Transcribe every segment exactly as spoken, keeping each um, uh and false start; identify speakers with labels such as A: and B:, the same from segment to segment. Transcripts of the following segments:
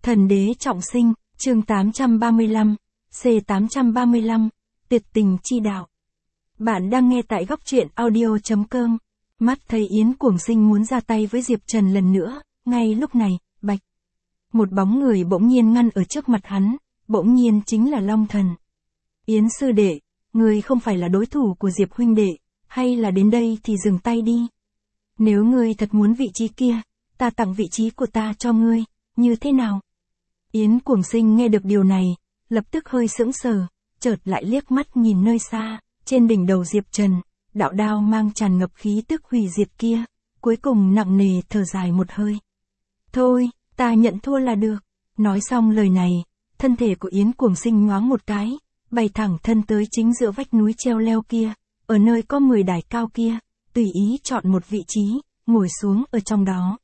A: Thần đế trọng sinh, chương tám trăm ba mươi lăm, C tám trăm ba mươi lăm, tuyệt tình chi đạo. Bạn đang nghe tại góc truyện audio chấm com. Mắt thấy Yến Cuồng Sinh muốn ra tay với Diệp Trần lần nữa, ngay lúc này, bạch. Một bóng người bỗng nhiên ngăn ở trước mặt hắn, bỗng nhiên chính là Long Thần. Yến sư đệ, ngươi không phải là đối thủ của Diệp huynh đệ, hay là đến đây thì dừng tay đi. Nếu ngươi thật muốn vị trí kia, ta tặng vị trí của ta cho ngươi, như thế nào? Yến Cuồng Sinh nghe được điều này, lập tức hơi sững sờ, chợt lại liếc mắt nhìn nơi xa, trên đỉnh đầu Diệp Trần, đạo đao mang tràn ngập khí tức hủy diệt kia, cuối cùng nặng nề thở dài một hơi. Thôi, ta nhận thua là được. Nói xong lời này, thân thể của Yến Cuồng Sinh nhoáng một cái, bay thẳng thân tới chính giữa vách núi treo leo kia, ở nơi có mười đài cao kia, tùy ý chọn một vị trí, ngồi xuống ở trong đó.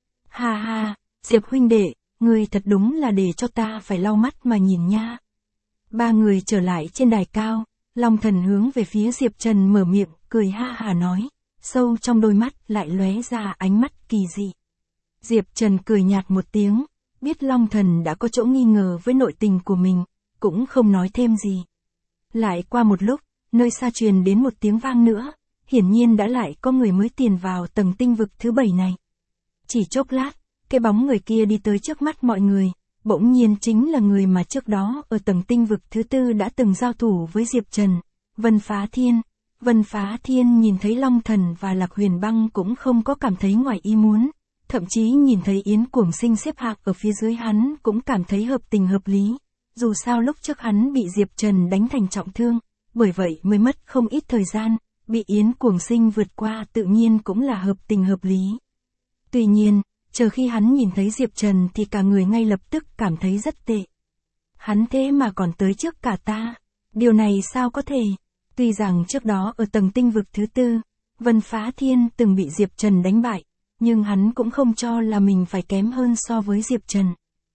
A: Ha ha, Diệp huynh đệ, ngươi thật đúng là để cho ta phải lau mắt mà nhìn nha. Ba người trở lại trên đài cao, Long Thần hướng về phía Diệp Trần mở miệng, cười ha hà nói, sâu trong đôi mắt lại lóe ra ánh mắt kỳ dị. Diệp Trần cười nhạt một tiếng, biết Long Thần đã có chỗ nghi ngờ với nội tình của mình, cũng không nói thêm gì. Lại qua một lúc, nơi xa truyền đến một tiếng vang nữa, hiển nhiên đã lại có người mới tiền vào tầng tinh vực thứ bảy này. Chỉ chốc lát, cái bóng người kia đi tới trước mắt mọi người, bỗng nhiên chính là người mà trước đó ở tầng tinh vực thứ tư đã từng giao thủ với Diệp Trần, Vân Phá Thiên. Vân Phá Thiên nhìn thấy Long Thần và Lạc Huyền Băng cũng không có cảm thấy ngoài ý muốn, thậm chí nhìn thấy Yến Cuồng Sinh xếp hạng ở phía dưới hắn cũng cảm thấy hợp tình hợp lý, dù sao lúc trước hắn bị Diệp Trần đánh thành trọng thương, bởi vậy mới mất không ít thời gian, bị Yến Cuồng Sinh vượt qua tự nhiên cũng là hợp tình hợp lý. Tuy nhiên, chờ khi hắn nhìn thấy Diệp Trần thì cả người ngay lập tức cảm thấy rất tệ. Hắn thế mà còn tới trước cả ta, điều này sao có thể? Tuy rằng trước đó ở tầng tinh vực thứ tư, Vân Phá Thiên từng bị Diệp Trần đánh bại, nhưng hắn cũng không cho là mình phải kém hơn so với Diệp Trần.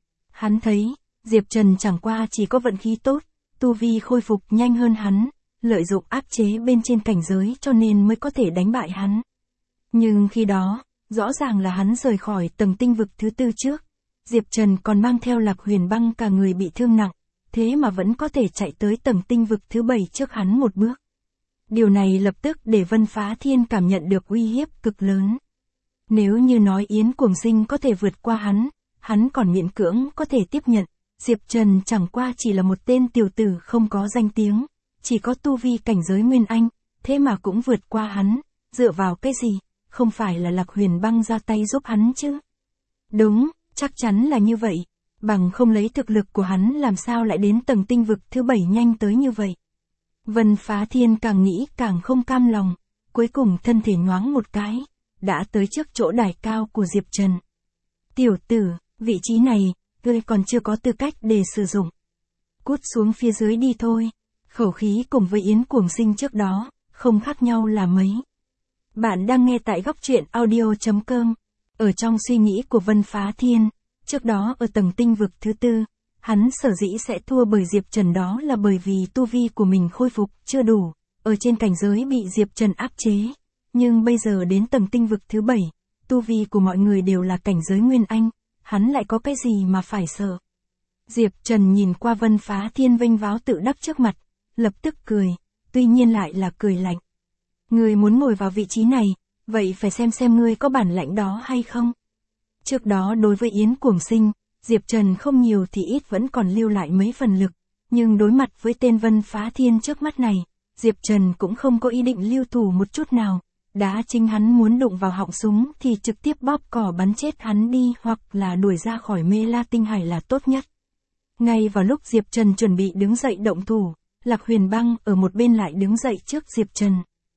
A: Hắn thấy, Diệp Trần chẳng qua chỉ có vận khí tốt, tu vi khôi phục nhanh hơn hắn, lợi dụng áp chế bên trên cảnh giới cho nên mới có thể đánh bại hắn. Nhưng khi đó, rõ ràng là hắn rời khỏi tầng tinh vực thứ tư trước, Diệp Trần còn mang theo Lạc Huyền Băng cả người bị thương nặng, thế mà vẫn có thể chạy tới tầng tinh vực thứ bảy trước hắn một bước. Điều này lập tức để Vân Phá Thiên cảm nhận được uy hiếp cực lớn. Nếu như nói Yến Cuồng Sinh có thể vượt qua hắn, hắn còn miễn cưỡng có thể tiếp nhận, Diệp Trần chẳng qua chỉ là một tên tiểu tử không có danh tiếng, chỉ có tu vi cảnh giới Nguyên Anh, thế mà cũng vượt qua hắn, dựa vào cái gì, không phải là Lạc Huyền Băng ra tay giúp hắn chứ? Đúng, chắc chắn là như vậy, bằng không lấy thực lực của hắn làm sao lại đến tầng tinh vực thứ bảy nhanh tới như vậy. Vân Phá Thiên càng nghĩ càng không cam lòng, cuối cùng thân thể nhoáng một cái, đã tới trước chỗ đài cao của Diệp Trần. Tiểu tử, vị trí này, ngươi còn chưa có tư cách để sử dụng. Cút xuống phía dưới đi thôi. Khẩu khí cùng với Yến Cuồng Sinh trước đó, không khác nhau là mấy. Bạn đang nghe tại góc truyện audio chấm com. Ở trong suy nghĩ của Vân Phá Thiên, trước đó ở tầng tinh vực thứ tư, hắn sở dĩ sẽ thua bởi Diệp Trần đó là bởi vì tu vi của mình khôi phục chưa đủ, ở trên cảnh giới bị Diệp Trần áp chế. Nhưng bây giờ đến tầng tinh vực thứ bảy, tu vi của mọi người đều là cảnh giới Nguyên Anh, hắn lại có cái gì mà phải sợ. Diệp Trần nhìn qua Vân Phá Thiên vênh váo tự đắc trước mặt, lập tức cười, tuy nhiên lại là cười lạnh. Ngươi muốn ngồi vào vị trí này, vậy phải xem xem ngươi có bản lãnh đó hay không. Trước đó đối với Yến Cuồng Sinh, Diệp Trần không nhiều thì ít vẫn còn lưu lại mấy phần lực, nhưng đối mặt với tên Vân Phá Thiên trước mắt này, Diệp Trần cũng không có ý định lưu thủ một chút nào, đã chính hắn muốn đụng vào họng súng thì trực tiếp bóp cò bắn chết hắn đi hoặc là đuổi ra khỏi Mê La Tinh Hải là tốt nhất. Ngay vào lúc Diệp Trần chuẩn bị đứng dậy động thủ, Lạc Huyền Băng ở một bên lại đứng dậy trước Diệp Trần.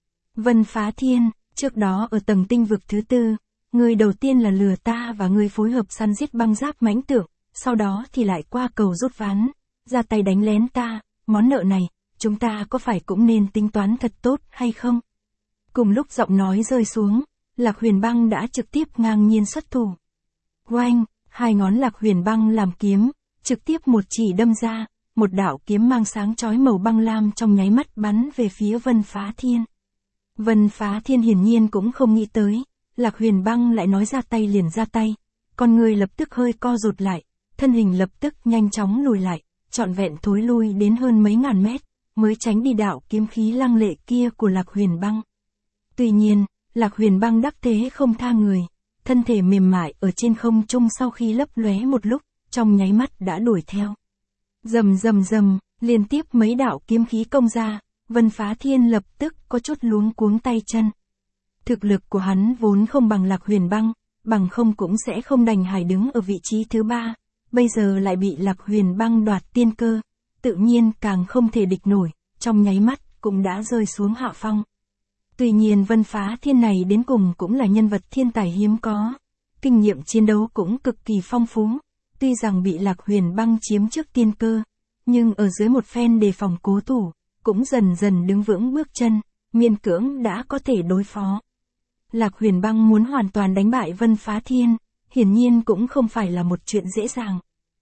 A: Vân Phá Thiên, trước đó ở tầng tinh vực thứ tư, người đầu tiên là lừa ta và người phối hợp săn giết băng giáp mãnh tượng, sau đó thì lại qua cầu rút ván, ra tay đánh lén ta, món nợ này, chúng ta có phải cũng nên tính toán thật tốt hay không? Cùng lúc giọng nói rơi xuống, Lạc Huyền Băng đã trực tiếp ngang nhiên xuất thủ. Oanh, hai ngón Lạc Huyền Băng làm kiếm, trực tiếp một chỉ đâm ra, một đạo kiếm mang sáng chói màu băng lam trong nháy mắt bắn về phía Vân Phá Thiên. Vân Phá Thiên hiển nhiên cũng không nghĩ tới, Lạc Huyền Băng lại nói ra tay liền ra tay, con người lập tức hơi co rụt lại, thân hình lập tức nhanh chóng lùi lại, trọn vẹn thối lui đến hơn mấy ngàn mét, mới tránh đi đạo kiếm khí lăng lệ kia của Lạc Huyền Băng. Tuy nhiên, Lạc Huyền Băng đắc thế không tha người, thân thể mềm mại ở trên không trung sau khi lấp lóe một lúc, trong nháy mắt đã đuổi theo. Rầm rầm rầm, liên tiếp mấy đạo kiếm khí công ra, Vân Phá Thiên lập tức có chút luống cuống tay chân. Thực lực của hắn vốn không bằng Lạc Huyền Băng, bằng không cũng sẽ không đành hài đứng ở vị trí thứ ba, bây giờ lại bị Lạc Huyền Băng đoạt tiên cơ, tự nhiên càng không thể địch nổi, trong nháy mắt cũng đã rơi xuống hạ phong. Tuy nhiên Vân Phá Thiên này đến cùng cũng là nhân vật thiên tài hiếm có, kinh nghiệm chiến đấu cũng cực kỳ phong phú, tuy rằng bị Lạc Huyền Băng chiếm trước tiên cơ, nhưng ở dưới một phen đề phòng cố thủ, cũng dần dần đứng vững bước chân, miễn cưỡng đã có thể đối phó. Lạc Huyền Băng muốn hoàn toàn đánh bại Vân Phá Thiên, hiển nhiên cũng không phải là một chuyện dễ dàng.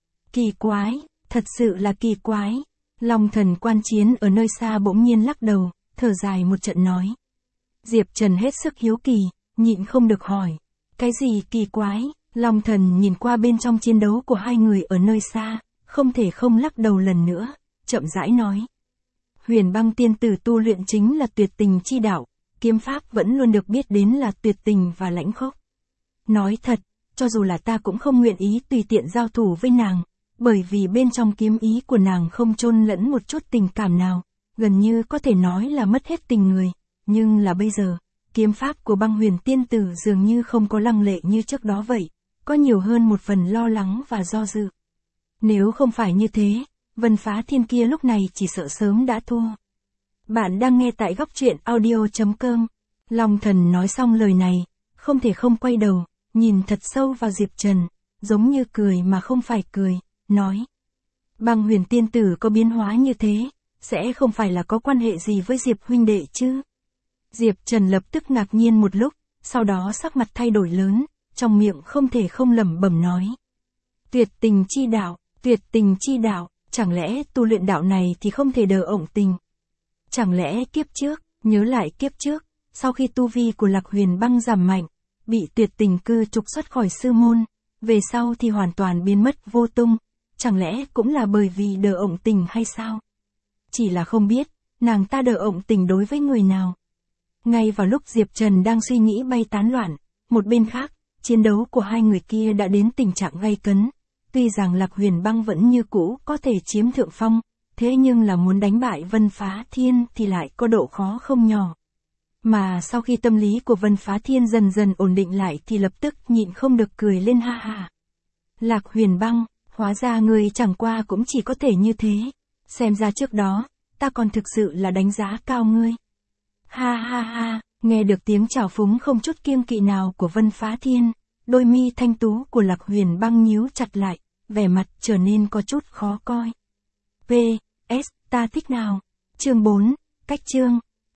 A: Kỳ quái, thật sự là kỳ quái. Long Thần quan chiến ở nơi xa bỗng nhiên lắc đầu, thở dài một trận nói. Diệp Trần hết sức hiếu kỳ, nhịn không được hỏi. Cái gì kỳ quái? Long Thần nhìn qua bên trong chiến đấu của hai người ở nơi xa, không thể không lắc đầu lần nữa, chậm rãi nói. Huyền Băng tiên tử tu luyện chính là tuyệt tình chi đạo, kiếm pháp vẫn luôn được biết đến là tuyệt tình và lãnh khốc. Nói thật, cho dù là ta cũng không nguyện ý tùy tiện giao thủ với nàng, bởi vì bên trong kiếm ý của nàng không chôn lẫn một chút tình cảm nào, gần như có thể nói là mất hết tình người, nhưng là bây giờ, kiếm pháp của Băng Huyền tiên tử dường như không có lăng lệ như trước đó vậy, có nhiều hơn một phần lo lắng và do dự. Nếu không phải như thế, Vân Phá Thiên kia lúc này chỉ sợ sớm đã thua. Bạn đang nghe tại góc truyện audio chấm com. Long Thần nói xong lời này, không thể không quay đầu, nhìn thật sâu vào Diệp Trần, giống như cười mà không phải cười, nói. Băng Huyền tiên tử có biến hóa như thế, sẽ không phải là có quan hệ gì với Diệp huynh đệ chứ? Diệp Trần lập tức ngạc nhiên một lúc, sau đó sắc mặt thay đổi lớn, trong miệng không thể không lẩm bẩm nói. Tuyệt tình chi đạo, tuyệt tình chi đạo, chẳng lẽ tu luyện đạo này thì không thể đờ ổng tình? Chẳng lẽ kiếp trước, nhớ lại kiếp trước, sau khi tu vi của Lạc Huyền Băng giảm mạnh, bị tuyệt tình cư trục xuất khỏi sư môn, về sau thì hoàn toàn biến mất vô tung, chẳng lẽ cũng là bởi vì đờ ổng tình hay sao? Chỉ là không biết, nàng ta đờ ổng tình đối với người nào. Ngay vào lúc Diệp Trần đang suy nghĩ bay tán loạn, một bên khác, chiến đấu của hai người kia đã đến tình trạng gay cấn. Tuy rằng Lạc Huyền Băng vẫn như cũ có thể chiếm thượng phong, thế nhưng là muốn đánh bại Vân Phá Thiên thì lại có độ khó không nhỏ. Mà sau khi tâm lý của Vân Phá Thiên dần dần ổn định lại thì lập tức nhịn không được cười lên ha ha. Lạc Huyền Băng, hóa ra người chẳng qua cũng chỉ có thể như thế. Xem ra trước đó, ta còn thực sự là đánh giá cao ngươi. Ha ha ha, nghe được tiếng trào phúng không chút kiêng kỵ nào của Vân Phá Thiên, đôi mi thanh tú của Lạc Huyền Băng nhíu chặt lại, vẻ mặt trở nên có chút khó coi. pê ét, ta thích nào? Chương bốn, cách chương.